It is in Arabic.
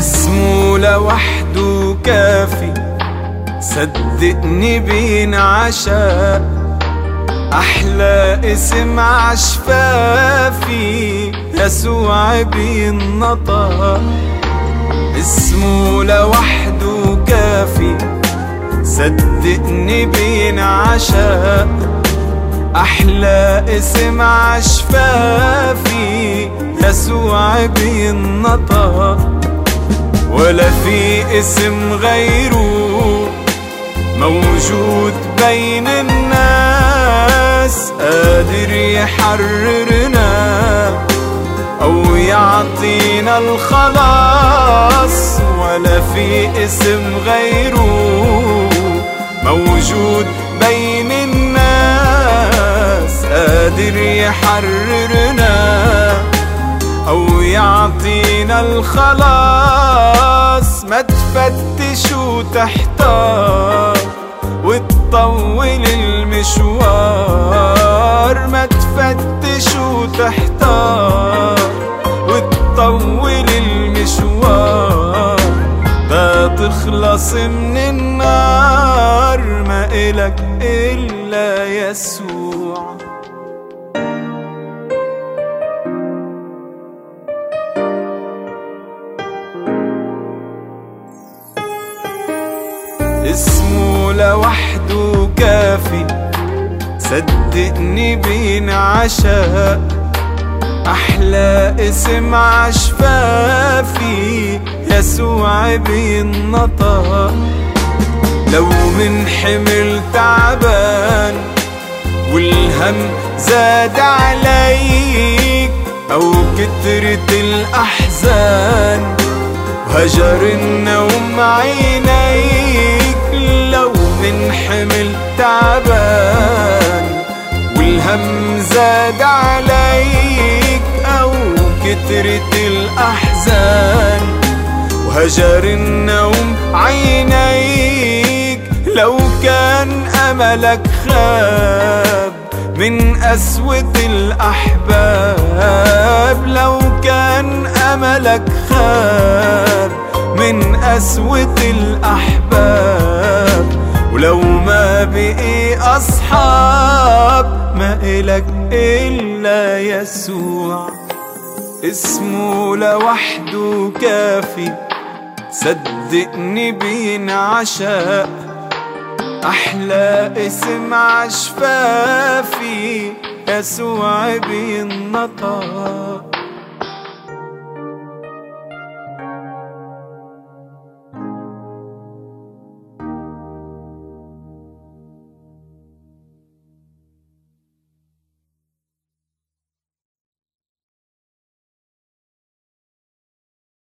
اسمه لوحده كافي، صدقني بينعشق، أحلى اسم عشفافي، يسوع بينطق. اسمه لوحده كافي، صدقني بينعشق، أحلى اسم عشفافي، يسوع بينطق. ولا في اسم غيره موجود بين الناس، قادر يحررنا أو يعطينا الخلاص. ولا في اسم غيره موجود بين الناس، قادر يحررنا أو يعطينا الخلاص. ما تفتش وتحتار وتطول المشوار، ما تفتش وتحتار وتطول المشوار. لا تخلص من النار، ما إلك إلا يسوع. اسمه لوحده كافي، صدقني بينعشق، أحلى اسم عشفافي، يسوع بينطق. لو من حمل تعبان والهم زاد عليك، أو كترت الأحزان وهجر النوم عينيك. لو من حمل تعبان والهم زاد عليك، أو كترت الأحزان وهجر النوم عينيك. لو كان أملك خاب من قسوة الأحباب، لو كان أملك خاب من قسوة الأحباب، ولو ما بقي أصحاب، ما إلك إلا يسوع. اسمه لوحده كافي، صدقني بينعشق، أحلى اسم عشفافي، يسوع بينطق.